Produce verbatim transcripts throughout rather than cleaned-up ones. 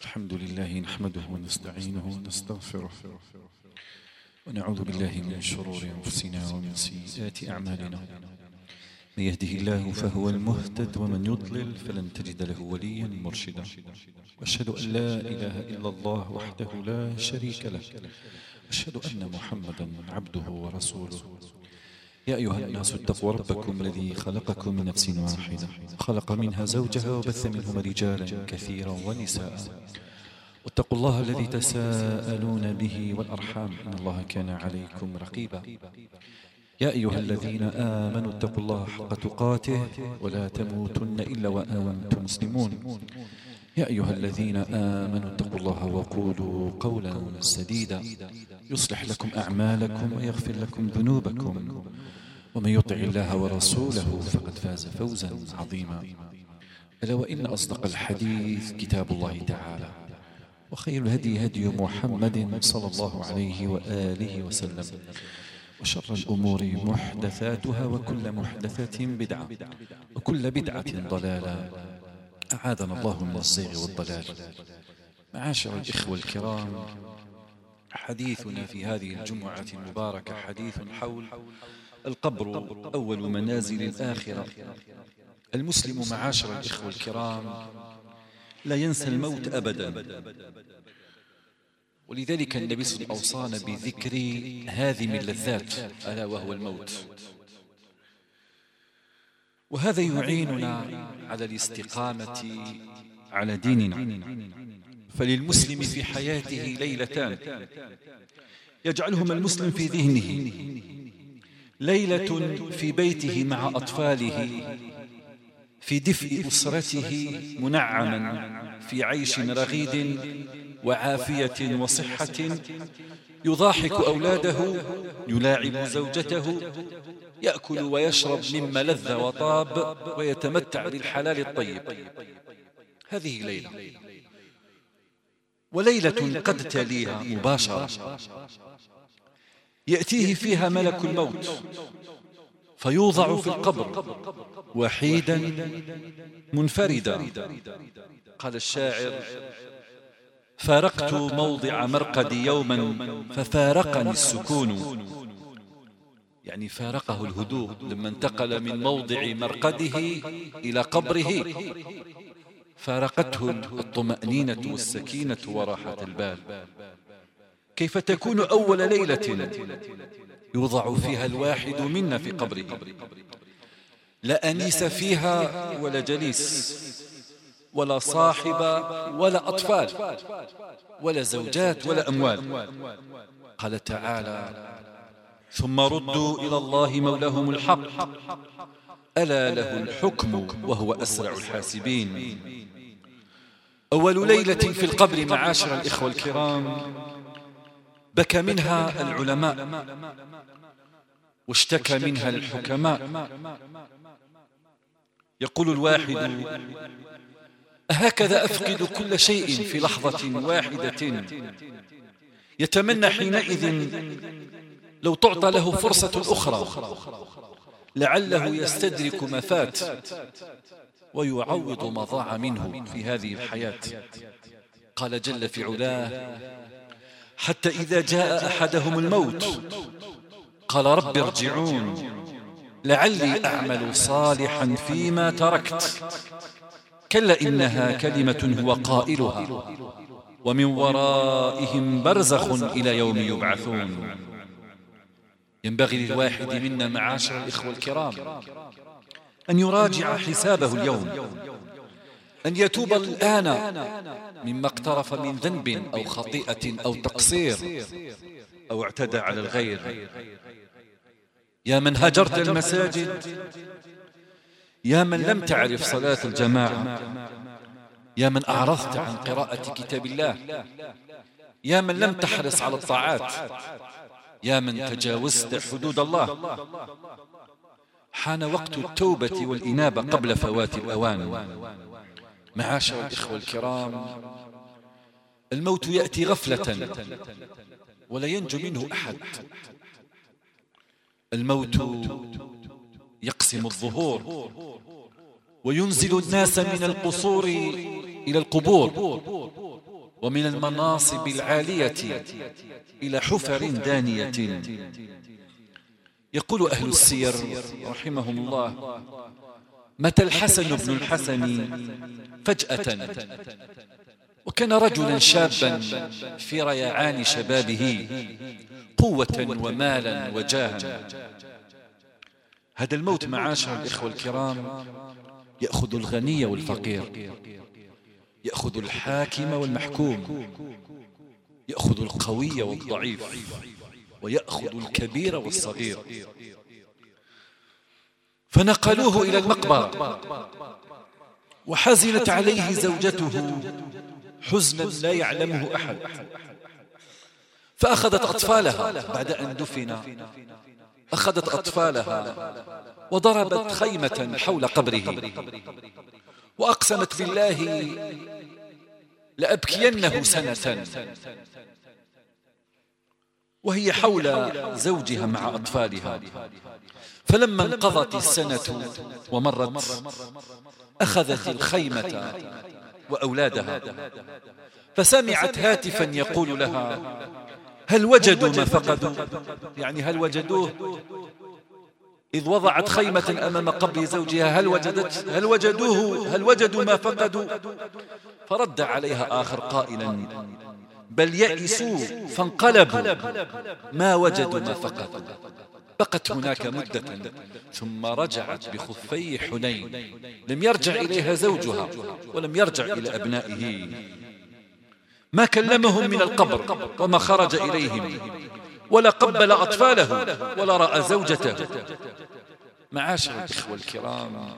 الحمد لله نحمده ونستعينه ونستغفره ونعوذ بالله من شرور أنفسنا ومن سيئات أعمالنا. من يهده الله فهو المهتد ومن يضلل فلن تجد له وليا مرشدا. وأشهد أن لا إله إلا الله وحده لا شريك له، وأشهد أن محمدا عبده ورسوله. يا أيها الناس اتقوا ربكم الذي خلقكم من نفس واحدة، خلق منها زوجها وبث منهما رجالا كثيرا ونساء. واتقوا الله الذي تساءلون به والأرحام، إن الله كان عليكم رقيبا. يا أيها الذين آمنوا اتقوا الله حق تقاته ولا تموتن إلا وأنتم مسلمون. يا أيها الذين آمنوا اتقوا الله وقولوا قولا سديدا يصلح لكم أعمالكم ويغفر لكم ذنوبكم، ومن يطع الله ورسوله فقد فاز فوزا عظيما. ألا وإن أصدق الحديث كتاب الله تعالى، وخير الهدي هدي محمد صلى الله عليه وآله وسلم، وشر الأمور محدثاتها، وكل محدثة بدعة، وكل بدعة ضلالة، أعاذنا الله من الزيغ والضلال. معاشر الإخوة الكرام، حديثنا في هذه الجمعة المباركة حديث حول القبر أول منازل الآخرة. المسلم معاشر الإخوة الكرام لا ينسى الموت أبدا، ولذلك النبي صلى الله عليه وسلم أوصانا بذكر هذه اللذات ألا وهو الموت، وهذا يعيننا على الاستقامة على ديننا. فللمسلم في حياته ليلتان يجعلهما المسلم في ذهنه: ليلة في بيته مع أطفاله في دفء أسرته منعما في عيش رغيد وعافية وصحة، يضاحك أولاده، يلاعب زوجته، يأكل ويشرب مما لذ وطاب، ويتمتع بالحلال الطيب. هذه ليلة. وليلة قد تليها مباشرة يأتيه فيها ملك الموت فيوضع في القبر وحيدا منفردا. قال الشاعر: فارقت موضع مرقدي يوما ففارقني السكون. يعني فارقه الهدوء لما انتقل من موضع مرقده إلى قبره، فارقته الطمأنينة والسكينة وراحة البال. كيف تكون أول ليلة يوضع فيها الواحد منا في قبره؟ لا أنيس فيها ولا جليس ولا صاحب ولا أطفال ولا زوجات ولا أموال. قال تعالى: ثم ردوا إلى الله مولاهم الحق ألا له الحكم وهو أسرع الحاسبين. أول ليلة في القبر معاشر الإخوة الكرام بكى منها العلماء واشتكى منها الحكماء. يقول الواحد: أهكذا أفقد كل شيء في لحظة واحدة؟ يتمنى حينئذ لو تعطى له فرصة أخرى لعله يستدرك ما فات ويعوض ما ضاع منه في هذه الحياة. قال جل في علاه: حتى إذا جاء أحدهم الموت قال رب ارجعون لعلي أعمل صالحا فيما تركت كلا إنها كلمة هو قائلها ومن ورائهم برزخ إلى يوم يبعثون. ينبغي للواحد منا معاشر الإخوة الكرام أن يراجع حسابه اليوم، أن يتوب الآن مما اقترف من ذنب أو خطيئة أو تقصير أو اعتدى على الغير. يا من هجرت المساجد، يا من لم تعرف صلاة الجماعة، يا من أعرضت عن قراءة كتاب الله، يا من لم تحرص على الطاعات، يا من تجاوزت حدود الله. حان وقت التوبة والإنابة قبل فوات الأوان. معاشر الإخوة الكرام، الموت يأتي غفلة ولا ينجو منه أحد. الموت يقسم الظهور وينزل الناس من القصور إلى القبور ومن المناصب العالية إلى حفر دانية. يقول أهل السير رحمهم الله: متى الحسن بن الحسن فجأة، وكان رجلا شابا في ريعان شبابه، قوة ومالا وجاها. هذا الموت معاشر الإخوة الكرام يأخذ الغني والفقير، يأخذ الحاكم والمحكوم، يأخذ القوي والضعيف، ويأخذ الكبير والصغير. فنقلوه إلى المقبرة، وحزنت عليه زوجته حزنا لا يعلمه أحد، فأخذت أطفالها بعد أن دفن، أخذت أطفالها وضربت خيمة حول قبره، وأقسمت بالله لأبكينه سنة، وهي حول زوجها مع أطفالها. فلما انقضت السنة ومرت، أخذت الخيمة وأولادها، فسمعت هاتفا يقول لها: هل وجدوا ما فقدوا؟ يعني هل وجدوه؟ إذ وضعت خيمة أمام قبر زوجها، هل وجدت هل وجدوه هل وجدوا ما فقدوا؟ فرد عليها آخر قائلا: بل يئسوا فانقلبوا، ما وجدوا ما فقدوا. بقت هناك مدة، ثم رجعت بخفي حنين، لم يرجع إليها زوجها ولم يرجع إلى أبنائه، ما كلمهم من القبر وما خرج إليهم، ولا قبل أطفاله ولا رأى زوجته. معاشر الإخوة الكرام،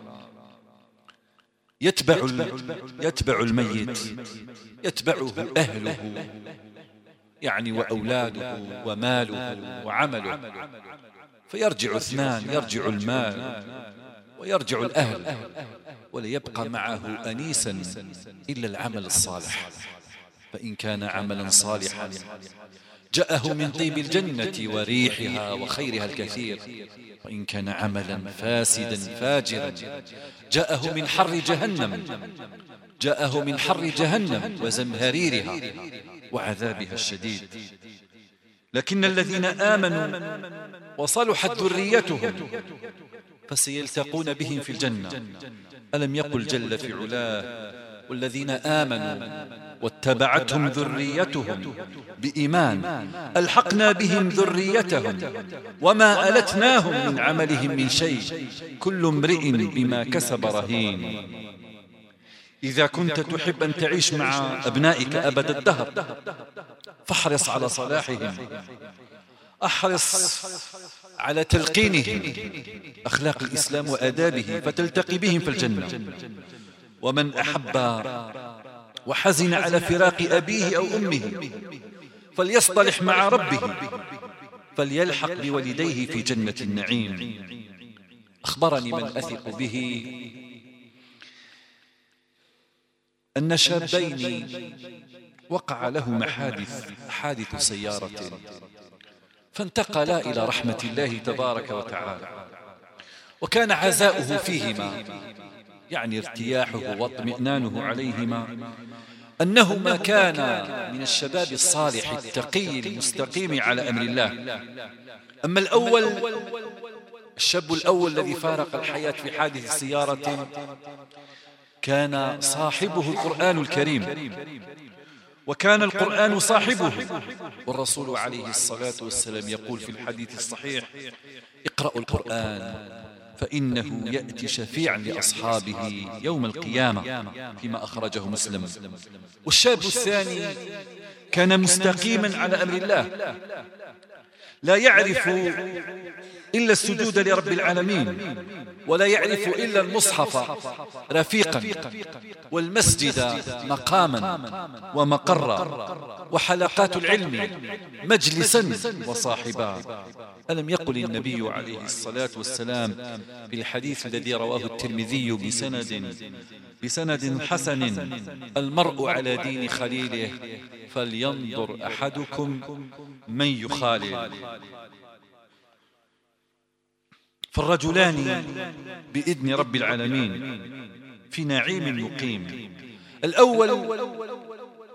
يتبع يتبع الميت يتبعه أهله، يعني وأولاده وماله وعمله، فيرجع اثنان، يرجع المال ويرجع الأهل، ولا يبقى معه أنيسا إلا العمل الصالح. فإن كان عملا صالحا جاءه من طيب الجنة وريحها وخيرها الكثير، وإن كان عملا فاسدا فاجرا جاءه من حر جهنم جاءه من حر جهنم وزمهريرها وعذابها الشديد. لكن الذين آمنوا وصلحت ذريتهم فسيلتقون بهم في الجنة. ألم يقل جل في علاه: والذين آمنوا واتبعتهم ذريتهم بإيمان ألحقنا بهم ذريتهم وما ألتناهم من عملهم من شيء، كل امرئ بما كسب رهين. إذا كنت تحب أن تعيش مع أبنائك أبد الدهر فاحرص على صلاحهم، أحرص على تلقينهم أخلاق الإسلام وآدابه، فتلتقي بهم في الجنة. ومن أحب وحزن على فراق أبيه أو أمه فليصطلح مع ربه، فليلحق بولديه في جنة النعيم. أخبرني من أثق به أن شابين وقع لهما حادث حادث سيارة، فانتقلا إلى رحمة الله تبارك وتعالى، وكان عزاؤه فيهما، يعني ارتياحه واطمئنانه عليهما، أنهما كانا من الشباب الصالح التقي المستقيم على أمر الله. أما الأول، الشاب الأول الذي فارق الحياة في حادث السيارة، كان صاحبه القرآن الكريم، وكان القرآن صاحبه، والرسول عليه الصلاة والسلام يقول في الحديث الصحيح: اقرأوا القرآن فإنه يأتي شفيعا لأصحابه يوم القيامة، فيما أخرجه مسلم. والشاب الثاني كان مستقيما على أمر الله، لا يعرف إلا السجود لرب العالمين، ولا يعرف إلا المصحف رفيقا، والمسجد مقاما ومقرا، وحلقات العلم مجلسا وصاحبا. ألم يقل النبي عليه الصلاة والسلام في الحديث الذي رواه الترمذي بسند بسند حسن: المرء على دين خليله فلينظر أحدكم من يخالل. فالرجلان بإذن رب العالمين في نعيم مقيم. الأول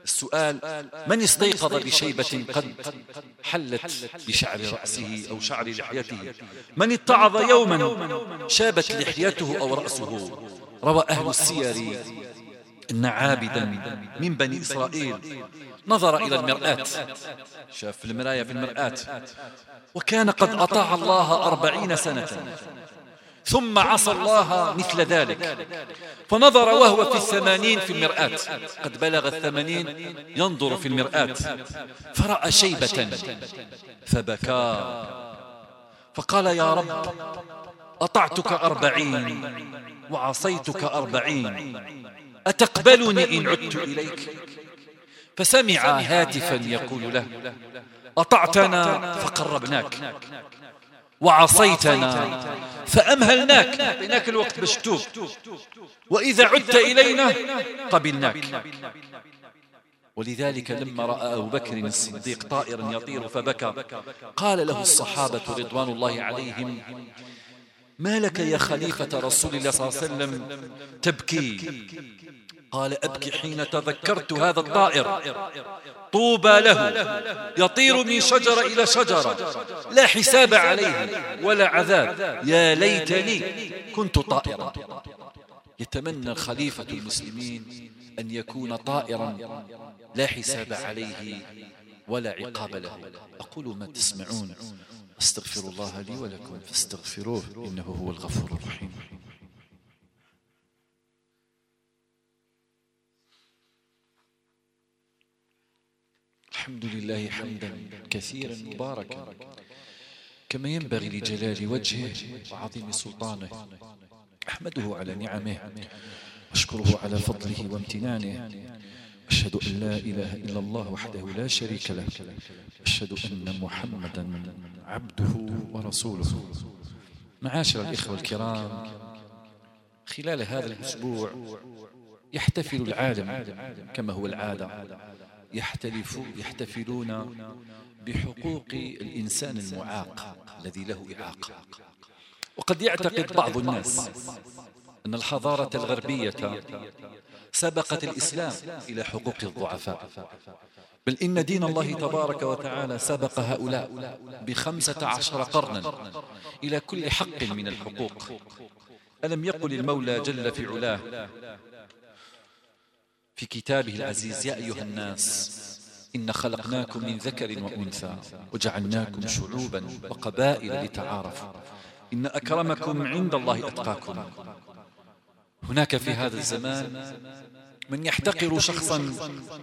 السؤال: من استيقظ بشيبة قد حلت بشعر رأسه أو شعر لحيته؟ من اتعظ يوما شابت لحيته أو رأسه؟ روى أهل السير إن عابدا من بني إسرائيل نظر إلى المرآة، شاف في المراية في المرآة، وكان قد أطاع الله أربعين سنة، ثم عصى الله مثل ذلك، فنظر وهو في الثمانين في المرآة، قد بلغ الثمانين ينظر في المرآة فرأى شيبة فبكى، فقال: يا رب، أطعتك أربعين وعصيتك أربعين، أتقبلني إن عدت إليك؟ فسمع هاتفا يقول له: أطعتنا فقربناك، وعصيتنا فأمهلناك، أعطيناك الوقت باش تتوب، وإذا عدت إلينا قبلناك. ولذلك لما رأى أبو بكر الصديق طائرا يطير فبكى، قال له الصحابة رضوان الله عليهم: ما لك يا خليفة رسول الله صلى الله عليه وسلم تبكي؟ قال: أبكي حين تذكرت هذا الطائر، طوبى له يطير من شجرة إلى شجرة لا حساب عليه ولا عذاب، يا ليتني كنت طائرا. يتمنى الخليفة المسلمين أن يكون طائرا لا حساب عليه ولا عقاب له. أقول ما تسمعون، أستغفر الله لي ولكم فاستغفروه إنه هو الغفور الرحيم. الحمد لله حمدا كثيرا مباركا كما ينبغي لجلال وجهه وعظيم سلطانه. أحمده على نعمه وأشكره على فضله وامتنانه، أشهد أن لا إله إلا الله وحده لا شريك له، أشهد أن محمدا عبده ورسوله. معاشر الإخوة الكرام، خلال هذا الأسبوع يحتفل العالم كما هو العادة، يحتلف يحتفلون بحقوق الإنسان المعاق الذي له إعاقة. وقد يعتقد بعض الناس أن الحضارة الغربية سبقت الإسلام إلى حقوق الضعفاء، بل إن دين الله تبارك وتعالى سبق هؤلاء بخمسة عشر قرنا إلى كل حق من الحقوق. ألم يقل المولى جل في علاه في كتابه العزيز: يا أيها الناس إن خلقناكم من ذكر وأنثى وجعلناكم شعوبا وقبائل لتعارفوا إن أكرمكم عند الله أتقاكم. هناك في هذا الزمان من يحتقر شخصا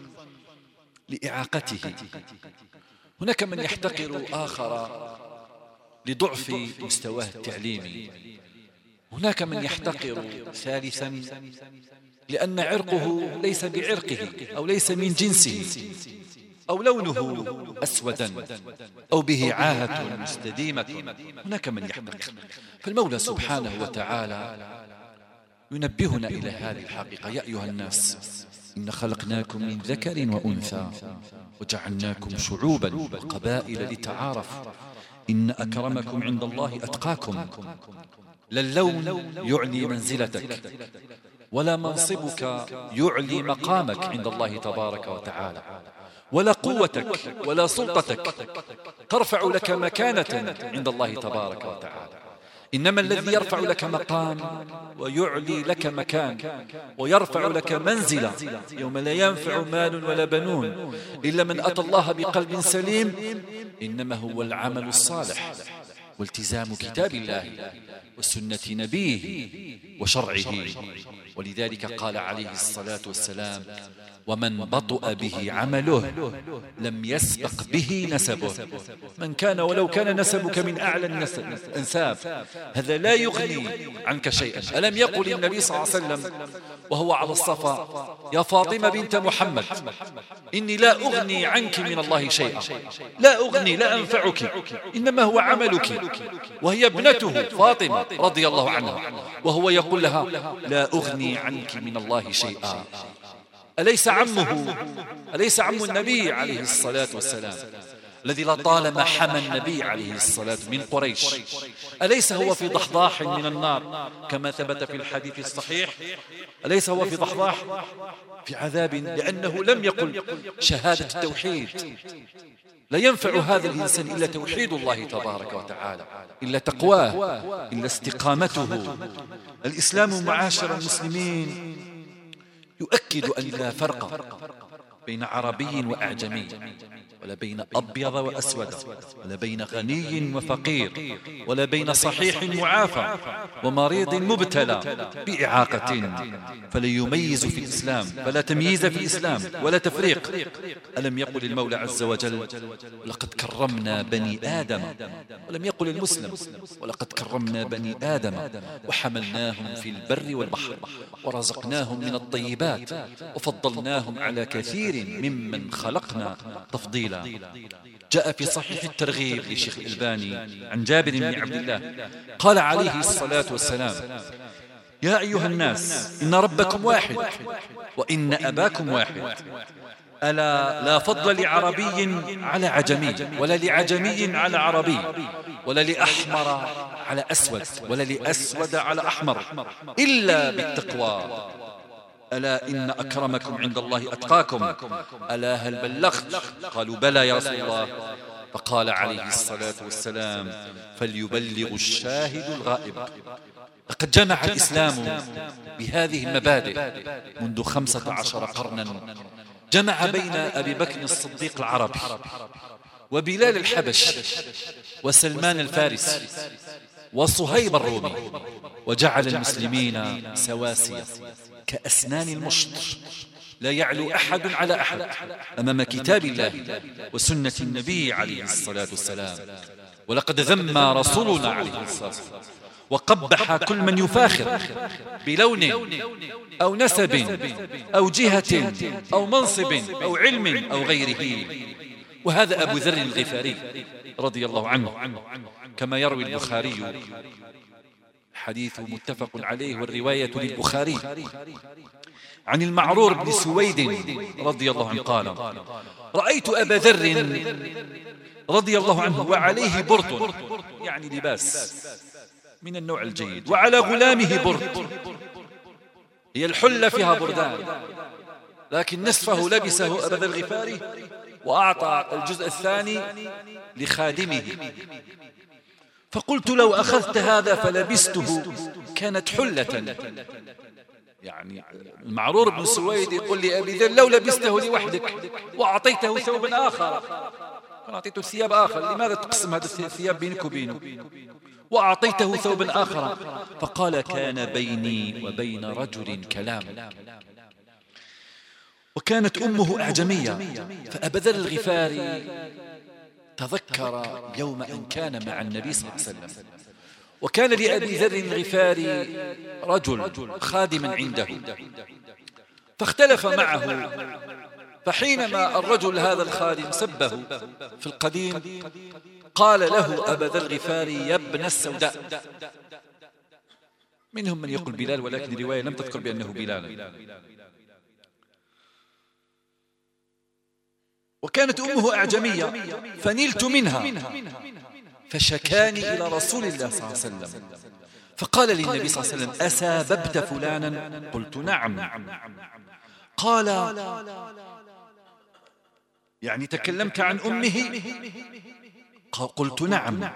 لإعاقته، هناك من يحتقر آخر لضعف مستواه التعليمي، هناك من يحتقر ثالثا لأن عرقه ليس بعرقه أو ليس من جنسه أو لونه أسودا أو به عاهة مستديمة. هناك من يحتقر. فالمولى سبحانه وتعالى ينبهنا إلى هذه الحقيقة: يا أيها الناس إن خلقناكم من ذكر وأنثى وجعلناكم شعوبا وقبائل لتعارفوا إن أكرمكم عند الله أتقاكم. لا اللون يعلي منزلتك ولا منصبك يعلي مقامك عند الله تبارك وتعالى، ولا قوتك ولا سلطتك ترفع لك مكانة عند الله تبارك وتعالى. إنما الذي يرفع لك مقام ويعلي لك مكان ويرفع لك منزلة يوم لا ينفع مال ولا بنون إلا من أتى الله بقلب سليم، إنما هو العمل الصالح والتزام كتاب الله وسنة نبيه وشرعه. ولذلك قال عليه الصلاة والسلام: ومن بطأ به عمله لم يسبق به نسبه. من كان ولو كان نسبك من أعلى الأنساب هذا لا يغني عنك شيئا. ألم يقل النبي صلى الله عليه وسلم وهو على الصفا: يا فاطمة بنت محمد إني لا أغني عنك من الله شيئا، لا أغني لا أنفعك، إنما هو عملك. وهي ابنته فاطمة رضي الله عنها، وهو يقول لها: لا أغني عنك من الله شيئا. أليس عمه أليس عم النبي عليه الصلاة والسلام الذي لطالما حمى النبي عليه الصلاة والسلام من قريش، أليس هو في ضحضاح من النار كما ثبت في الحديث الصحيح؟ أليس هو في ضحضاح في عذاب لأنه لم يقل شهادة التوحيد؟ لا ينفع هذا الإنسان إلا توحيد الله تبارك وتعالى، إلا تقواه، إلا استقامته. الإسلام معاشر المسلمين يؤكد أن لا فرق بين عربي وأعجمي، ولا بين أبيض وأسود، ولا بين غني وفقير، ولا بين صحيح معافى ومريض مبتلى بإعاقة، فلا يميز في الإسلام، فلا تمييز في الإسلام ولا تفريق. ألم يقل المولى عز وجل ولقد كرمنا بني آدم، ولم يقل المسلم ولقد كرمنا بني آدم وحملناهم في البر والبحر ورزقناهم من الطيبات وفضلناهم على كثير ممن خلقنا تفضيلا. جاء في صحيح الترغيب لشيخ الألباني عن جابر بن عبد الله قال عليه الصلاة والسلام: يا أيها الناس إن ربكم واحد وإن أباكم واحد، ألا لا فضل لعربي على عجمي، ولا لعجمي على عربي، ولا لأحمر على أسود، ولا لأسود على أحمر، إلا بالتقوى. ألا إن أكرمكم عند الله أتقاكم. ألا هل بلغت؟ قالوا بلى يا رسول الله. فقال عليه الصلاة والسلام: فليبلغ الشاهد الغائب. لقد جمع الإسلام بهذه المبادئ منذ خمسة عشر قرنا، جمع بين أبي بكر الصديق العربي وبلال الحبش وسلمان الفارسي وصهيب الرومي، وجعل المسلمين سواسية كأسنان المشط، لا يعلو أحد على أحد أمام كتاب الله وسنة النبي عليه الصلاة والسلام. ولقد ذم رسولنا عليه الصلاة والسلام وقبح كل من يفاخر بلون أو نسب أو جهة أو منصب أو علم أو غيره. وهذا أبو ذر الغفاري رضي الله عنه كما يروي البخاري، حديث متفق عليه والرواية للبخاري، عن المعرور بن سويد رضي الله عنه قال: رأيت أبا ذر رضي الله عنه وعليه برد، يعني لباس من النوع الجيد، وعلى غلامه برد، هي الحلة فيها بردان، لكن نصفه لبسه أبا ذر الغفاري وأعطى الجزء الثاني لخادمه. فقلت: لو أخذت هذا فلبسته كانت حلة. يعني المعرور بن سويد يقول لي أبي ذر: لو لبسته لوحدك وأعطيته ثوبا آخر، أعطيته ثياب آخر، لماذا تقسم هذا الثياب بينك وبينه؟ وأعطيته ثوبا آخر. فقال: كان بيني وبين رجل كلام. وكانت أمه أعجمية، فأبا ذر الغفاري تذكر يوم أن كان مع النبي صلى الله عليه وسلم، وكان لأبي ذر الغفاري رجل خادما عنده، فاختلف معه. فحينما الرجل هذا الخادم سبه في القديم قال له أبا ذر الغفاري: يا ابن السوداء. منهم من يقول بلال، ولكن الرواية لم تذكر بأنه بلال. وكانت أمه أعجمية فنلت منها، فشكاني إلى رسول الله صلى الله عليه وسلم، فقال للنبي صلى الله عليه وسلم: أساببت فلانا؟ قلت: نعم. قال: يعني تكلمت عن أمه؟ قلت: نعم.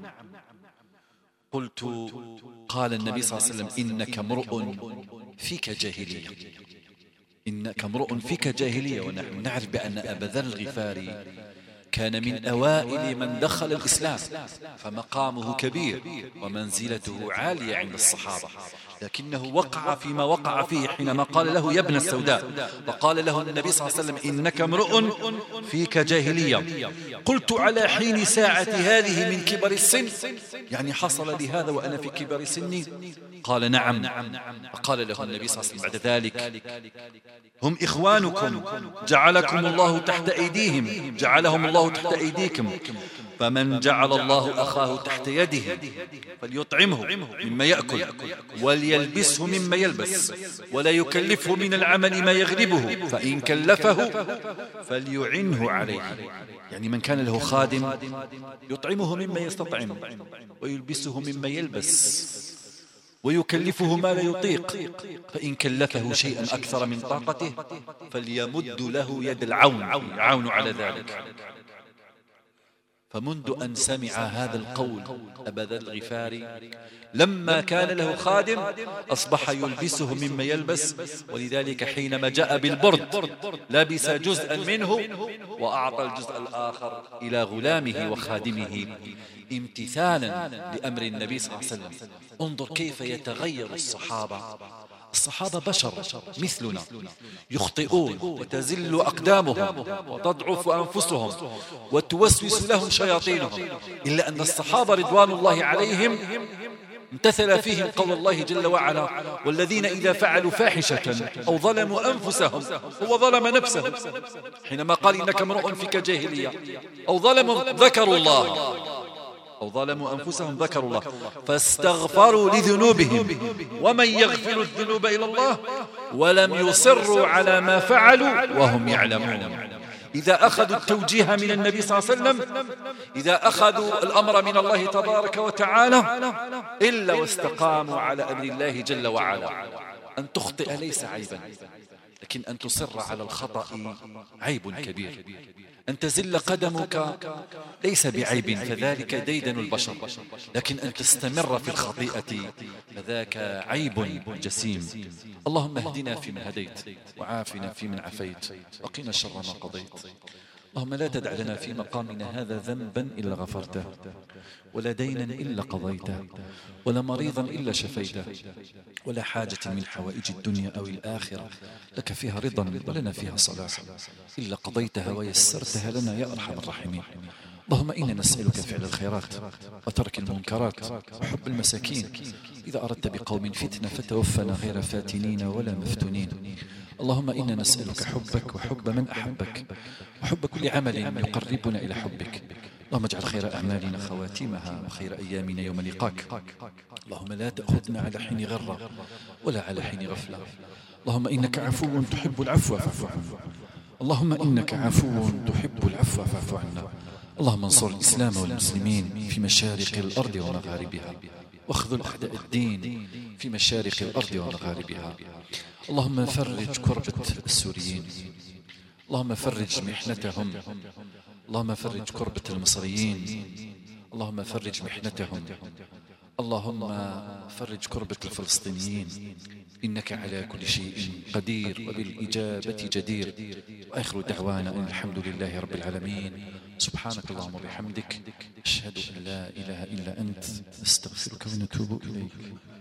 قلت: قال النبي صلى الله عليه وسلم: إنك امرؤ فيك جاهلية، إنك امرؤ فيك جاهلية. ونحن نعرف بأن أبا ذر الغفاري كان من أوائل من دخل الإسلام، فمقامه كبير ومنزلته عالية عند الصحابة، لكنه وقع فيما وقع فيه حينما قال له: يا ابن السوداء. وقال له النبي صلى الله عليه وسلم: إنك امرؤ فيك جاهلية. قلت: على حين ساعة هذه من كبر السن، يعني حصل لي هذا وأنا في كبر سني؟ قال نعم. فقال له النبي صلى الله عليه وسلم بعد ذلك هم إخوانكم جعلكم الله تحت أيديهم جعلهم الله تحت أيديكم، فمن جعل الله أخاه تحت يده فليطعمه مما يأكل وليلبسه مما يلبس ولا يكلفه من العمل ما يغلبه، فإن كلفه فليعنه عليه. يعني من كان له خادم يطعمه مما يستطعم ويلبسه مما يلبس ويكلفه ما لا يطيق، فإن كلفه شيئا أكثر من طاقته فليمد له يد العون يعاون على ذلك. فمنذ أن سمع هذا القول أبا ذر الغفاري لما كان له خادم أصبح يلبسه مما يلبس، ولذلك حينما جاء بالبرد لبس جزءا منه وأعطى الجزء الآخر إلى غلامه وخادمه امتثالا لأمر النبي صلى الله عليه وسلم. انظر كيف يتغير الصحابة. الصحابة بشر مثلنا يخطئون وتزل أقدامهم وتضعف أنفسهم وتوسوس لهم شياطينهم، إلا أن الصحابة رضوان الله عليهم امتثل فيهم قول الله جل وعلا والذين إذا فعلوا فاحشة أو ظلموا أنفسهم، هو ظلم نفسه حينما قال إنك امرؤ فيك جاهلية، أو ظلموا ذكروا الله أو ظلموا أنفسهم ذكروا الله فاستغفروا لذنوبهم ومن يغفر الذنوب إلى الله ولم يصروا على ما فعلوا وهم يعلمون. إذا أخذوا التوجيه من النبي صلى الله عليه وسلم، إذا أخذوا الأمر من الله تبارك وتعالى إلا واستقاموا على أمر الله جل وعلا. أن تخطئ ليس عيبا، لكن أن تصر على الخطأ عيب كبير. أن تزل قدمك ليس بعيب فذلك ديدن البشر، لكن أن تستمر في الخطيئة فذاك عيب جسيم. اللهم اهدنا فيمن هديت وعافنا فيمن عافيت وقنا شر ما قضيت. اللهم لا تدع لنا في مقامنا هذا ذنبا إلا غفرته، ولا دينا إلا قضيته، ولا مريضا إلا شفيته، ولا حاجة من حوائج الدنيا أو الآخرة لك فيها رضا ولنا فيها صلاح إلا قضيتها ويسرتها لنا يا أرحم الراحمين. اللهم إنا نسألك فعل الخيرات وترك المنكرات وحب المساكين. إذا أردت بقوم فتنة فتوفنا غير فاتنين ولا مفتونين. اللهم إنا نسألك حبك وحب من أحبك وحب كل عمل يقربنا إلى حبك. اللهم اجعل خير أعمالنا خواتيمها وخير أيامنا يوم لقاك. اللهم لا تأخذنا على حين غرة ولا على حين غفلة. اللهم إنك عفو تحب العفو فاعف عنا. اللهم إنك عفو تحب العفو فاعف عنا. اللهم انصر الإسلام والمسلمين في مشارق الأرض ومغاربها، واخذل أعداء الدين في مشارق الأرض ومغاربها. اللهم فرج كربة السوريين، اللهم فرج محنتهم، اللهم فرج كربة المصريين، اللهم فرج محنتهم، اللهم فرج كربة الفلسطينيين، إنك على كل شيء قدير وبالإجابة جدير. وآخر دعوانا أن الحمد لله رب العالمين. سبحانك اللهم وبحمدك، أشهد أن لا إله إلا أنت، نستغفرك ونتوب إليك.